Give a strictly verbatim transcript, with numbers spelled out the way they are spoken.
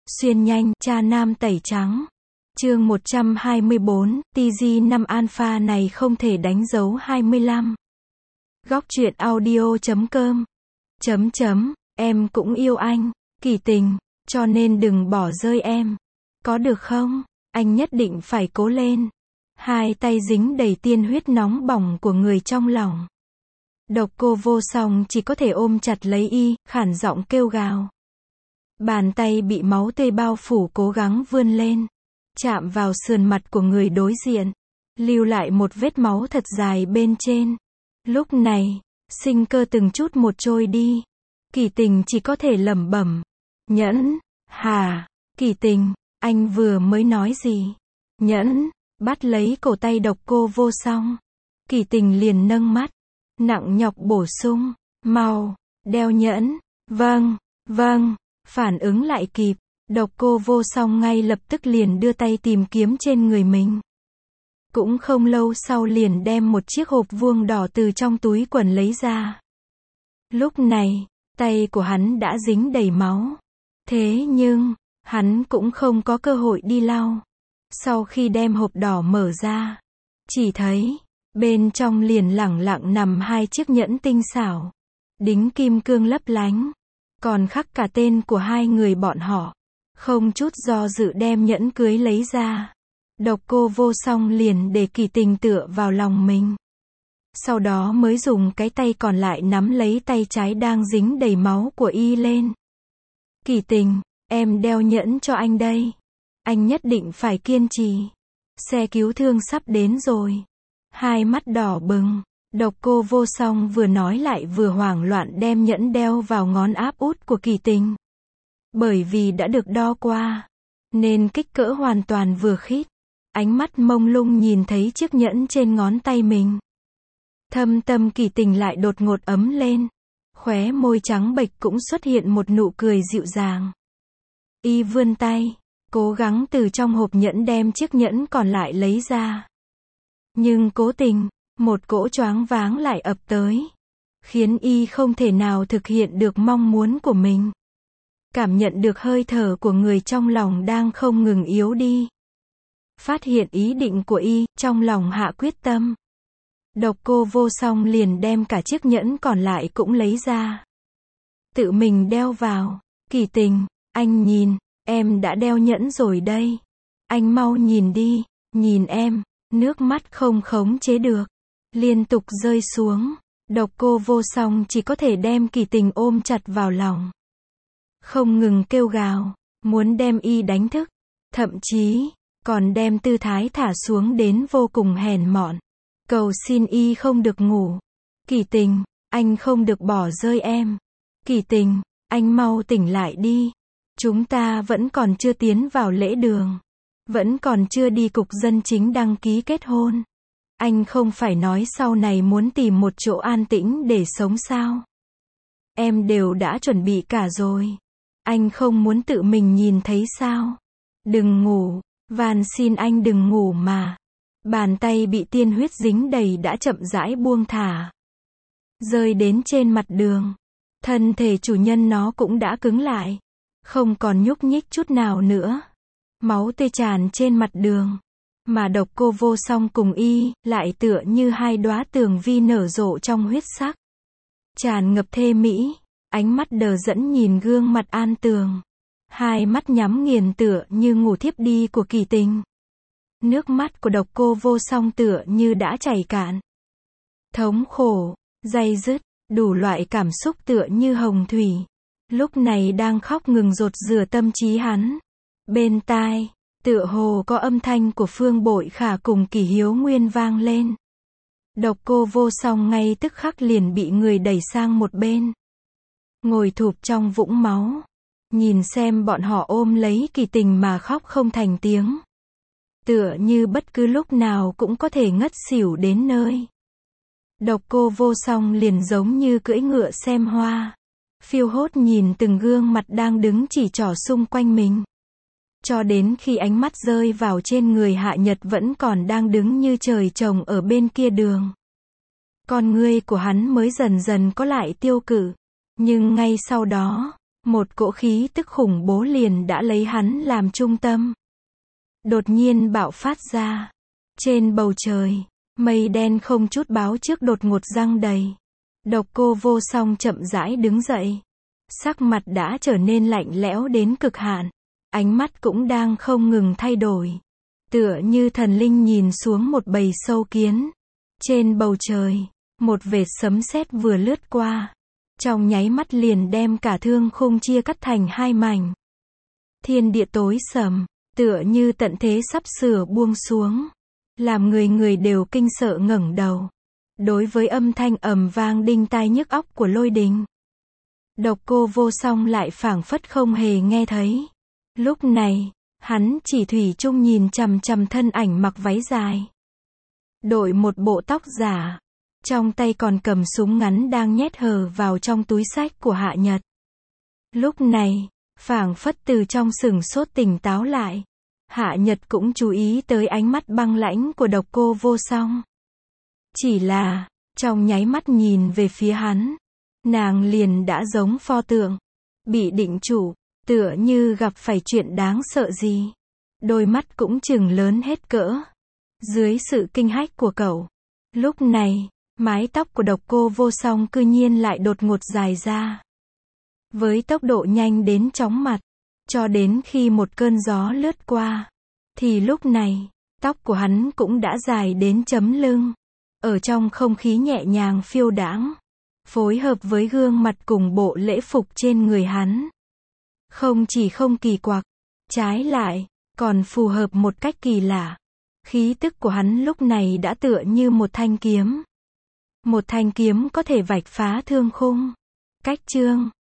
Xuyên nhanh, cha nam tẩy trắng. Chương một trăm hai mươi bốn, T G năm alpha này không thể đánh dấu hai mươi lăm. Góc truyện audio chấm com. Chấm chấm, em cũng yêu anh, Kỳ Tình, cho nên đừng bỏ rơi em. Có được không? Anh nhất định phải cố lên. Hai tay dính đầy tiên huyết nóng bỏng của người trong lòng. Độc Cô Vô Song chỉ có thể ôm chặt lấy y, khản giọng kêu gào. Bàn tay bị máu tươi bao phủ cố gắng vươn lên, chạm vào sườn mặt của người đối diện, lưu lại một vết máu thật dài bên trên. Lúc này, sinh cơ từng chút một trôi đi. Kỳ Tình chỉ có thể lẩm bẩm. Nhẫn, hà, Kỳ Tình, anh vừa mới nói gì? Nhẫn, bắt lấy cổ tay Độc Cô Vô Song. Kỳ Tình liền nâng mắt, nặng nhọc bổ sung. Mau, đeo nhẫn. Vâng, vâng. Phản ứng lại kịp, Độc Cô Vô Song ngay lập tức liền đưa tay tìm kiếm trên người mình. Cũng không lâu sau liền đem một chiếc hộp vuông đỏ từ trong túi quần lấy ra. Lúc này, tay của hắn đã dính đầy máu. Thế nhưng, hắn cũng không có cơ hội đi lau. Sau khi đem hộp đỏ mở ra, chỉ thấy, bên trong liền lẳng lặng nằm hai chiếc nhẫn tinh xảo, đính kim cương lấp lánh. Còn khắc cả tên của hai người bọn họ. Không chút do dự đem nhẫn cưới lấy ra. Độc Cô Vô Song liền để Kỳ Tình tựa vào lòng mình. Sau đó mới dùng cái tay còn lại nắm lấy tay trái đang dính đầy máu của y lên. Kỳ Tình, em đeo nhẫn cho anh đây. Anh nhất định phải kiên trì. Xe cứu thương sắp đến rồi. Hai mắt đỏ bừng. Độc Cô Vô Song vừa nói lại vừa hoảng loạn đem nhẫn đeo vào ngón áp út của Kỳ Tình. Bởi vì đã được đo qua, nên kích cỡ hoàn toàn vừa khít. Ánh mắt mông lung nhìn thấy chiếc nhẫn trên ngón tay mình. Thâm tâm Kỳ Tình lại đột ngột ấm lên. Khóe môi trắng bệch cũng xuất hiện một nụ cười dịu dàng. Y vươn tay, cố gắng từ trong hộp nhẫn đem chiếc nhẫn còn lại lấy ra. Nhưng cố tình, một cỗ choáng váng lại ập tới, khiến y không thể nào thực hiện được mong muốn của mình. Cảm nhận được hơi thở của người trong lòng đang không ngừng yếu đi. Phát hiện ý định của y, trong lòng hạ quyết tâm. Độc Cô Vô Song liền đem cả chiếc nhẫn còn lại cũng lấy ra. Tự mình đeo vào. Kỳ Tình, anh nhìn, em đã đeo nhẫn rồi đây. Anh mau nhìn đi, nhìn em, nước mắt không khống chế được. Liên tục rơi xuống. Độc Cô Vô Song chỉ có thể đem Kỳ Tình ôm chặt vào lòng. Không ngừng kêu gào, muốn đem y đánh thức. Thậm chí, còn đem tư thái thả xuống đến vô cùng hèn mọn. Cầu xin y không được ngủ. Kỳ Tình, anh không được bỏ rơi em. Kỳ Tình, anh mau tỉnh lại đi. Chúng ta vẫn còn chưa tiến vào lễ đường. Vẫn còn chưa đi cục dân chính đăng ký kết hôn. Anh không phải nói sau này muốn tìm một chỗ an tĩnh để sống sao? Em đều đã chuẩn bị cả rồi. Anh không muốn tự mình nhìn thấy sao? Đừng ngủ, van xin anh đừng ngủ mà. Bàn tay bị tiên huyết dính đầy đã chậm rãi buông thả. Rơi đến trên mặt đường. Thân thể chủ nhân nó cũng đã cứng lại. Không còn nhúc nhích chút nào nữa. Máu tươi tràn trên mặt đường. Mà Độc Cô Vô Song cùng y, lại tựa như hai đóa tường vi nở rộ trong huyết sắc. Tràn ngập thê mỹ, ánh mắt đờ đẫn nhìn gương mặt an tường. Hai mắt nhắm nghiền tựa như ngủ thiếp đi của Kỳ Tình. Nước mắt của Độc Cô Vô Song tựa như đã chảy cạn. Thống khổ, day dứt, đủ loại cảm xúc tựa như hồng thủy. Lúc này đang khóc ngừng dột rửa tâm trí hắn. Bên tai, tựa hồ có âm thanh của Phương Bội Khả cùng Kỳ Hiếu Nguyên vang lên. Độc Cô Vô Song ngay tức khắc liền bị người đẩy sang một bên. Ngồi thụp trong vũng máu. Nhìn xem bọn họ ôm lấy Kỳ Tình mà khóc không thành tiếng. Tựa như bất cứ lúc nào cũng có thể ngất xỉu đến nơi. Độc Cô Vô Song liền giống như cưỡi ngựa xem hoa. Phiêu hốt nhìn từng gương mặt đang đứng chỉ trỏ xung quanh mình. Cho đến khi ánh mắt rơi vào trên người Hạ Nhật vẫn còn đang đứng như trời trồng ở bên kia đường. Con ngươi của hắn mới dần dần có lại tiêu cự. Nhưng ngay sau đó, Một cỗ khí tức khủng bố liền đã lấy hắn làm trung tâm. Đột nhiên bạo phát ra. Trên bầu trời, mây đen không chút báo trước đột ngột giăng đầy. Độc Cô Vô Song chậm rãi đứng dậy. Sắc mặt đã trở nên lạnh lẽo đến cực hạn. Ánh mắt cũng đang không ngừng thay đổi. Tựa như thần linh nhìn xuống một bầy sâu kiến. Trên bầu trời, một vệt sấm sét vừa lướt qua. Trong nháy mắt liền đem cả thương khung chia cắt thành hai mảnh. Thiên địa tối sầm, tựa như tận thế sắp sửa buông xuống. Làm người người đều kinh sợ ngẩng đầu. Đối với âm thanh ầm vang đinh tai nhức óc của lôi đình. Độc Cô Vô Song lại phảng phất không hề nghe thấy. Lúc này, hắn chỉ thủy chung nhìn chằm chằm thân ảnh mặc váy dài. Đội một bộ tóc giả. Trong tay còn cầm súng ngắn đang nhét hờ vào trong túi xách của Hạ Nhật. Lúc này, phảng phất từ trong sửng sốt tỉnh táo lại. Hạ Nhật cũng chú ý tới ánh mắt băng lãnh của Độc Cô Vô Song. Chỉ là, trong nháy mắt nhìn về phía hắn, nàng liền đã giống pho tượng. Bị định trụ, tựa như gặp phải chuyện đáng sợ gì. Đôi mắt cũng chừng lớn hết cỡ. Dưới sự kinh hách của cậu. Lúc này, mái tóc của Độc Cô Vô Song cư nhiên lại đột ngột dài ra. Với tốc độ nhanh đến chóng mặt. Cho đến khi một cơn gió lướt qua. Thì lúc này, tóc của hắn cũng đã dài đến chấm lưng. Ở trong không khí nhẹ nhàng phiêu đãng. Phối hợp với gương mặt cùng bộ lễ phục trên người hắn. Không chỉ không kỳ quặc. Trái lại, còn phù hợp một cách kỳ lạ. Khí tức của hắn lúc này đã tựa như một thanh kiếm. Một thanh kiếm có thể vạch phá thương khung. Cách chương